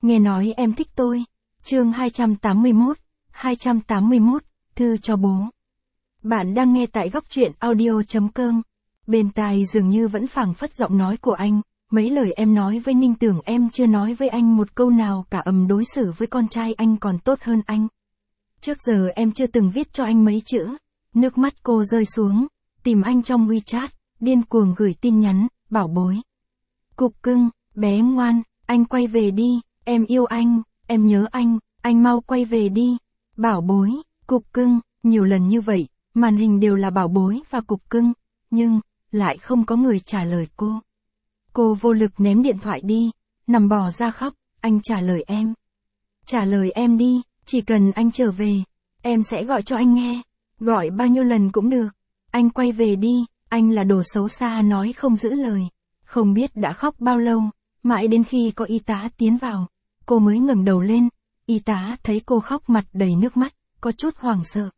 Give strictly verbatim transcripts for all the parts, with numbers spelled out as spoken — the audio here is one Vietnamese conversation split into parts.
Nghe nói em thích tôi. Chương hai trăm tám mươi mốt, hai trăm tám mươi mốt, thư cho bố. Bạn đang nghe tại góc truyện audio chấm com. Bên tai dường như vẫn phảng phất giọng nói của anh, mấy lời em nói với Ninh Tưởng em chưa nói với anh một câu nào cả, ầm đối xử với con trai anh còn tốt hơn anh. Trước giờ em chưa từng viết cho anh mấy chữ. Nước mắt cô rơi xuống, tìm anh trong WeChat, điên cuồng gửi tin nhắn, bảo bối. Cục cưng, bé ngoan, anh quay về đi, em yêu anh, em nhớ anh, anh mau quay về đi. Bảo bối, cục cưng, nhiều lần như vậy, màn hình đều là bảo bối và cục cưng, nhưng, lại không có người trả lời cô. Cô vô lực ném điện thoại đi, nằm bò ra khóc, anh trả lời em. Trả lời em đi, chỉ cần anh trở về, em sẽ gọi cho anh nghe, gọi bao nhiêu lần cũng được. Anh quay về đi, anh là đồ xấu xa nói không giữ lời. Không biết đã khóc bao lâu, mãi đến khi có y tá tiến vào, cô mới ngẩng đầu lên. Y tá thấy cô khóc mặt đầy nước mắt, có chút hoảng sợ.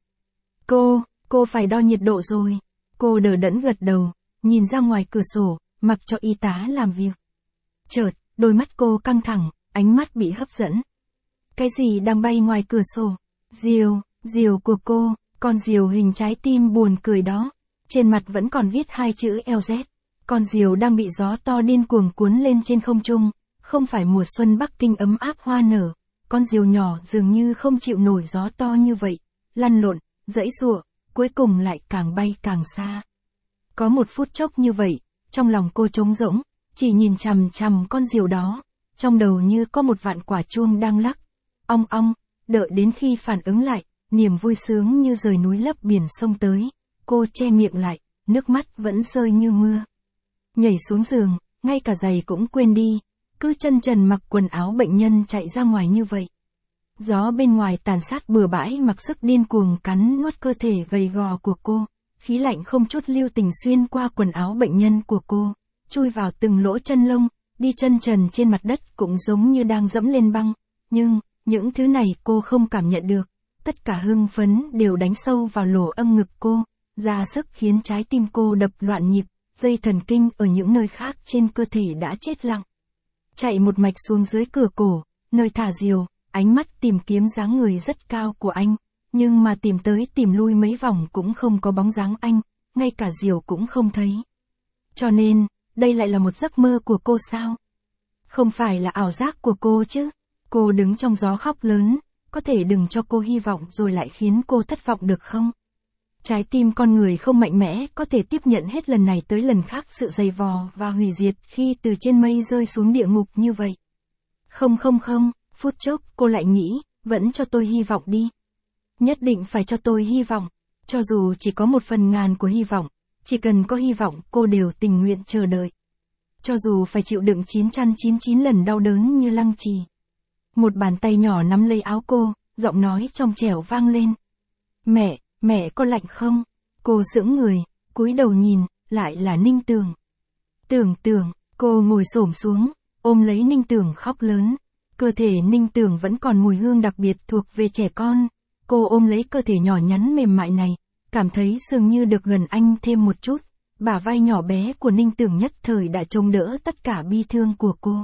Cô, cô phải đo nhiệt độ rồi. Cô đờ đẫn gật đầu, nhìn ra ngoài cửa sổ, mặc cho y tá làm việc. Chợt, đôi mắt cô căng thẳng, ánh mắt bị hấp dẫn. Cái gì đang bay ngoài cửa sổ? Diều, diều của cô, con diều hình trái tim buồn cười đó. Trên mặt vẫn còn viết hai chữ L Z. Con diều đang bị gió to điên cuồng cuốn lên trên không trung. Không phải mùa xuân Bắc Kinh ấm áp hoa nở. Con diều nhỏ dường như không chịu nổi gió to như vậy. Lăn lộn, giãy giụa, cuối cùng lại càng bay càng xa. Có một phút chốc như vậy, trong lòng cô trống rỗng, chỉ nhìn chằm chằm con diều đó. Trong đầu như có một vạn quả chuông đang lắc. Ong ong, đợi đến khi phản ứng lại, niềm vui sướng như rời núi lấp biển sông tới. Cô che miệng lại, nước mắt vẫn rơi như mưa. Nhảy xuống giường, ngay cả giày cũng quên đi, cứ chân trần mặc quần áo bệnh nhân chạy ra ngoài như vậy. Gió bên ngoài tàn sát bừa bãi mặc sức điên cuồng cắn nuốt cơ thể gầy gò của cô, khí lạnh không chút lưu tình xuyên qua quần áo bệnh nhân của cô, chui vào từng lỗ chân lông, đi chân trần trên mặt đất cũng giống như đang dẫm lên băng, nhưng, những thứ này cô không cảm nhận được, tất cả hưng phấn đều đánh sâu vào lỗ âm ngực cô, ra sức khiến trái tim cô đập loạn nhịp, dây thần kinh ở những nơi khác trên cơ thể đã chết lặng. Chạy một mạch xuống dưới cửa cổ, nơi thả diều, ánh mắt tìm kiếm dáng người rất cao của anh, nhưng mà tìm tới tìm lui mấy vòng cũng không có bóng dáng anh, ngay cả diều cũng không thấy. Cho nên, đây lại là một giấc mơ của cô sao? Không phải là ảo giác của cô chứ? Cô đứng trong gió khóc lớn, có thể đừng cho cô hy vọng rồi lại khiến cô thất vọng được không? Trái tim con người không mạnh mẽ có thể tiếp nhận hết lần này tới lần khác sự dày vò và hủy diệt khi từ trên mây rơi xuống địa ngục như vậy. Không không không, phút chốc cô lại nghĩ, vẫn cho tôi hy vọng đi. Nhất định phải cho tôi hy vọng, cho dù chỉ có một phần ngàn của hy vọng, chỉ cần có hy vọng cô đều tình nguyện chờ đợi. Cho dù phải chịu đựng chín trăm chín mươi chín lần đau đớn như lăng trì. Một bàn tay nhỏ nắm lấy áo cô, giọng nói trong trẻo vang lên. Mẹ, mẹ có lạnh không? Cô sững người, cúi đầu nhìn, lại là Ninh Tưởng. Tưởng Tưởng, cô ngồi xổm xuống, ôm lấy Ninh Tưởng khóc lớn. Cơ thể Ninh Tưởng vẫn còn mùi hương đặc biệt thuộc về trẻ con. Cô ôm lấy cơ thể nhỏ nhắn mềm mại này, cảm thấy dường như được gần anh thêm một chút. Bả vai nhỏ bé của Ninh Tưởng nhất thời đã chống đỡ tất cả bi thương của cô.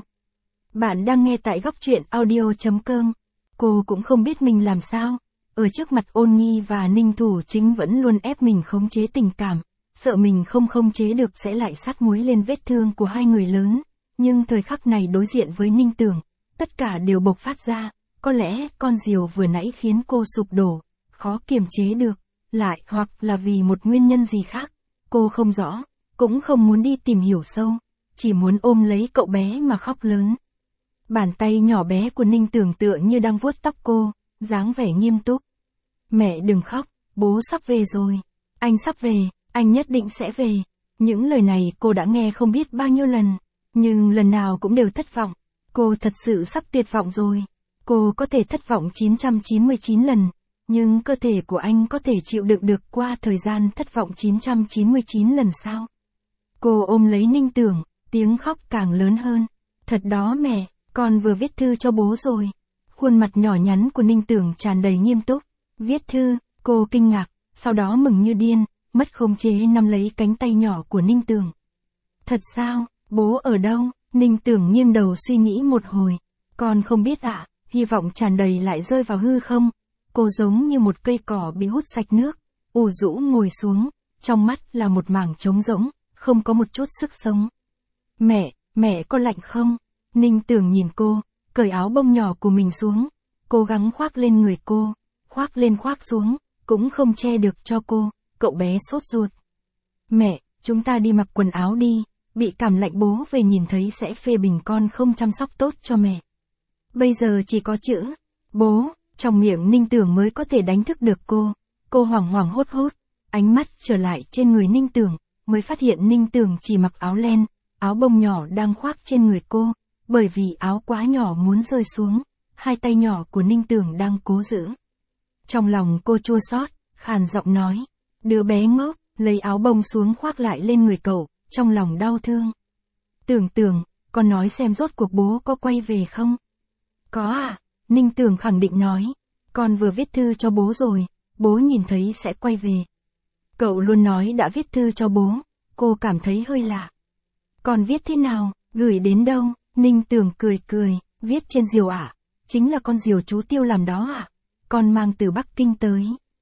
Bạn đang nghe tại góc truyện audio chấm com. Cô cũng không biết mình làm sao. Ở trước mặt Ôn Nghi và Ninh Thủ Chính vẫn luôn ép mình khống chế tình cảm. Sợ mình không khống chế được sẽ lại sát muối lên vết thương của hai người lớn. Nhưng thời khắc này đối diện với Ninh Tưởng, tất cả đều bộc phát ra. Có lẽ con diều vừa nãy khiến cô sụp đổ, khó kiềm chế được. Lại hoặc là vì một nguyên nhân gì khác. Cô không rõ, cũng không muốn đi tìm hiểu sâu. Chỉ muốn ôm lấy cậu bé mà khóc lớn. Bàn tay nhỏ bé của Ninh Tưởng tựa như đang vuốt tóc cô, dáng vẻ nghiêm túc. Mẹ đừng khóc, bố sắp về rồi. Anh sắp về, anh nhất định sẽ về. Những lời này cô đã nghe không biết bao nhiêu lần, nhưng lần nào cũng đều thất vọng. Cô thật sự sắp tuyệt vọng rồi. Cô có thể thất vọng chín trăm chín mươi chín lần, nhưng cơ thể của anh có thể chịu đựng được qua thời gian thất vọng chín trăm chín mươi chín lần sao? Cô ôm lấy Ninh Tưởng, tiếng khóc càng lớn hơn. Thật đó mẹ, con vừa viết thư cho bố rồi. Khuôn mặt nhỏ nhắn của Ninh Tưởng tràn đầy nghiêm túc. Viết thư, cô kinh ngạc, sau đó mừng như điên, mất khống chế nắm lấy cánh tay nhỏ của Ninh Tưởng. Thật sao, bố ở đâu? Ninh Tưởng nghiêng đầu suy nghĩ một hồi. Con không biết ạ, hy vọng tràn đầy lại rơi vào hư không. Cô giống như một cây cỏ bị hút sạch nước, ủ rũ ngồi xuống, trong mắt là một mảng trống rỗng, không có một chút sức sống. Mẹ, mẹ có lạnh không? Ninh Tưởng nhìn cô, cởi áo bông nhỏ của mình xuống, cố gắng khoác lên người cô, khoác lên khoác xuống, cũng không che được cho cô, cậu bé sốt ruột. Mẹ, chúng ta đi mặc quần áo đi, bị cảm lạnh bố về nhìn thấy sẽ phê bình con không chăm sóc tốt cho mẹ. Bây giờ chỉ có chữ, bố, trong miệng Ninh Tưởng mới có thể đánh thức được cô, cô hoảng hoảng hốt hốt, ánh mắt trở lại trên người Ninh Tưởng, mới phát hiện Ninh Tưởng chỉ mặc áo len, áo bông nhỏ đang khoác trên người cô, bởi vì áo quá nhỏ muốn rơi xuống, hai tay nhỏ của Ninh Tưởng đang cố giữ. Trong lòng cô chua xót, khàn giọng nói, đứa bé ngốc, lấy áo bông xuống khoác lại lên người cậu, trong lòng đau thương. Tưởng Tưởng, con nói xem rốt cuộc bố có quay về không? Có à, Ninh Tưởng khẳng định nói, con vừa viết thư cho bố rồi, bố nhìn thấy sẽ quay về. Cậu luôn nói đã viết thư cho bố, cô cảm thấy hơi lạ. Con viết thế nào, gửi đến đâu? Ninh Tưởng cười cười, viết trên diều ạ, à? Chính là con diều chú Tiêu làm đó ạ, à? Con mang từ Bắc Kinh tới.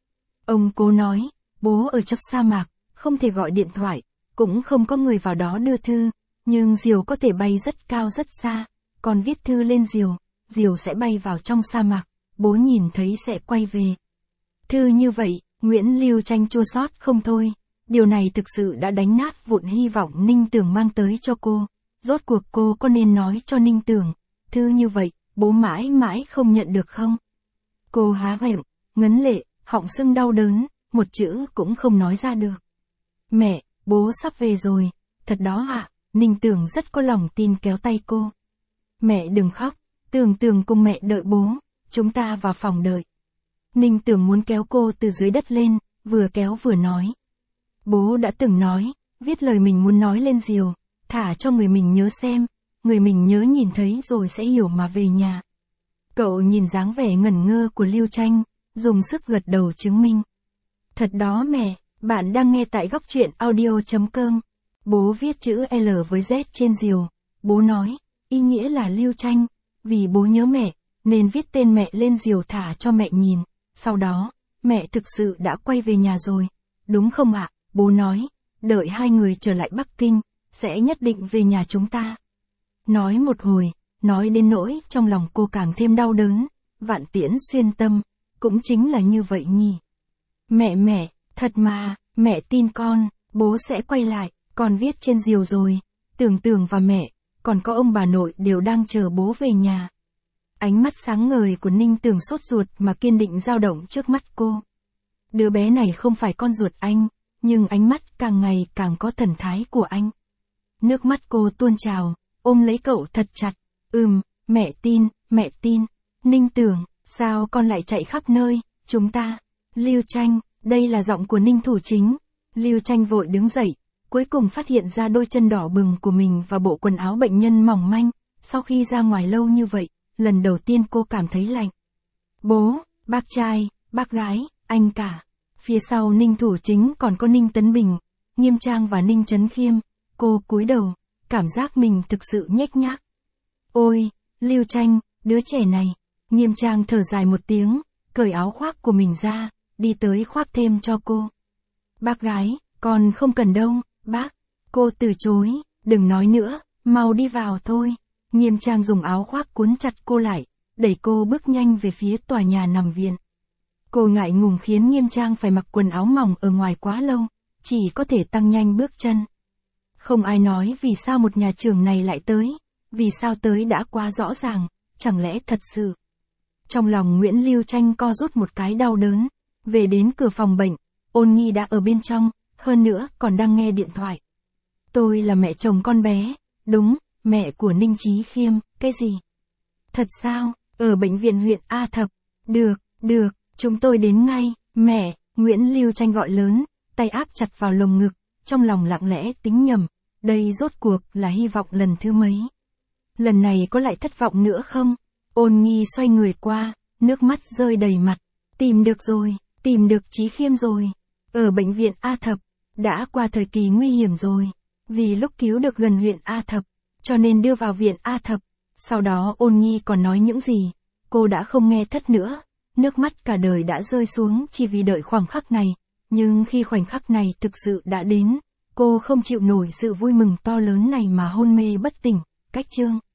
Ông cố nói, bố ở trong sa mạc, không thể gọi điện thoại, cũng không có người vào đó đưa thư, nhưng diều có thể bay rất cao rất xa, con viết thư lên diều, diều sẽ bay vào trong sa mạc, bố nhìn thấy sẽ quay về. Thư như vậy, Nguyễn Lưu Tranh chua xót không thôi, điều này thực sự đã đánh nát vụn hy vọng Ninh Tưởng mang tới cho cô. Rốt cuộc cô có nên nói cho Ninh Tưởng, thư như vậy, bố mãi mãi không nhận được không? Cô há miệng, ngấn lệ, họng sưng đau đớn, một chữ cũng không nói ra được. Mẹ, bố sắp về rồi, thật đó ạ, à? Ninh Tưởng rất có lòng tin kéo tay cô. Mẹ đừng khóc, Tưởng Tưởng cùng mẹ đợi bố, chúng ta vào phòng đợi. Ninh Tưởng muốn kéo cô từ dưới đất lên, vừa kéo vừa nói. Bố đã từng nói, viết lời mình muốn nói lên diều, thả cho người mình nhớ xem, người mình nhớ nhìn thấy rồi sẽ hiểu mà về nhà. Cậu nhìn dáng vẻ ngẩn ngơ của Lưu Tranh, dùng sức gật đầu chứng minh. Thật đó mẹ, bạn đang nghe tại góc truyện audio chấm com. Bố viết chữ L với Z trên diều, bố nói, ý nghĩa là Lưu Tranh, vì bố nhớ mẹ, nên viết tên mẹ lên diều thả cho mẹ nhìn, sau đó, mẹ thực sự đã quay về nhà rồi, đúng không ạ? Bố nói, đợi hai người trở lại Bắc Kinh, sẽ nhất định về nhà chúng ta. Nói một hồi, nói đến nỗi trong lòng cô càng thêm đau đớn, vạn tiễn xuyên tâm, cũng chính là như vậy nhỉ. Mẹ mẹ, thật mà, mẹ tin con, bố sẽ quay lại, con viết trên diều rồi, Tưởng Tưởng và mẹ, còn có ông bà nội đều đang chờ bố về nhà. Ánh mắt sáng ngời của Ninh Tưởng sốt ruột mà kiên định dao động trước mắt cô. Đứa bé này không phải con ruột anh, nhưng ánh mắt càng ngày càng có thần thái của anh. Nước mắt cô tuôn trào, ôm lấy cậu thật chặt. Ừm, mẹ tin, mẹ tin. Ninh Tưởng, sao con lại chạy khắp nơi, chúng ta. Lưu Tranh, đây là giọng của Ninh Thủ Chính. Lưu Tranh vội đứng dậy, cuối cùng phát hiện ra đôi chân đỏ bừng của mình và bộ quần áo bệnh nhân mỏng manh. Sau khi ra ngoài lâu như vậy, lần đầu tiên cô cảm thấy lạnh. Bố, bác trai, bác gái, anh cả. Phía sau Ninh Thủ Chính còn có Ninh Tấn Bình, Nghiêm Trang và Ninh Trấn Khiêm. Cô cúi đầu, cảm giác mình thực sự nhếch nhác. Ôi, Lưu Tranh, đứa trẻ này. Nghiêm Trang thở dài một tiếng, cởi áo khoác của mình ra, đi tới khoác thêm cho cô. Bác gái, con không cần đâu, bác. Cô từ chối, đừng nói nữa, mau đi vào thôi. Nghiêm Trang dùng áo khoác cuốn chặt cô lại, đẩy cô bước nhanh về phía tòa nhà nằm viện. Cô ngại ngùng khiến Nghiêm Trang phải mặc quần áo mỏng ở ngoài quá lâu, chỉ có thể tăng nhanh bước chân. Không ai nói vì sao một nhà trường này lại tới, vì sao tới đã quá rõ ràng, chẳng lẽ thật sự. Trong lòng Nguyễn Lưu Tranh co rút một cái đau đớn, về đến cửa phòng bệnh, Ôn Nhi đã ở bên trong, hơn nữa còn đang nghe điện thoại. Tôi là mẹ chồng con bé, đúng, mẹ của Ninh Chí Khiêm, cái gì? Thật sao, ở bệnh viện huyện A Thập, được, được, chúng tôi đến ngay, mẹ, Nguyễn Lưu Tranh gọi lớn, tay áp chặt vào lồng ngực, trong lòng lặng lẽ tính nhầm, đây rốt cuộc là hy vọng lần thứ mấy. Lần này có lại thất vọng nữa không? Ôn Nhi xoay người qua, nước mắt rơi đầy mặt, tìm được rồi, tìm được Chí Khiêm rồi, ở bệnh viện A Thập, đã qua thời kỳ nguy hiểm rồi, vì lúc cứu được gần huyện A Thập, cho nên đưa vào viện A Thập, Sau đó Ôn Nhi còn nói những gì, cô đã không nghe thất nữa, nước mắt cả đời đã rơi xuống chỉ vì đợi khoảnh khắc này, nhưng khi khoảnh khắc này thực sự đã đến, cô không chịu nổi sự vui mừng to lớn này mà hôn mê bất tỉnh, cách chương.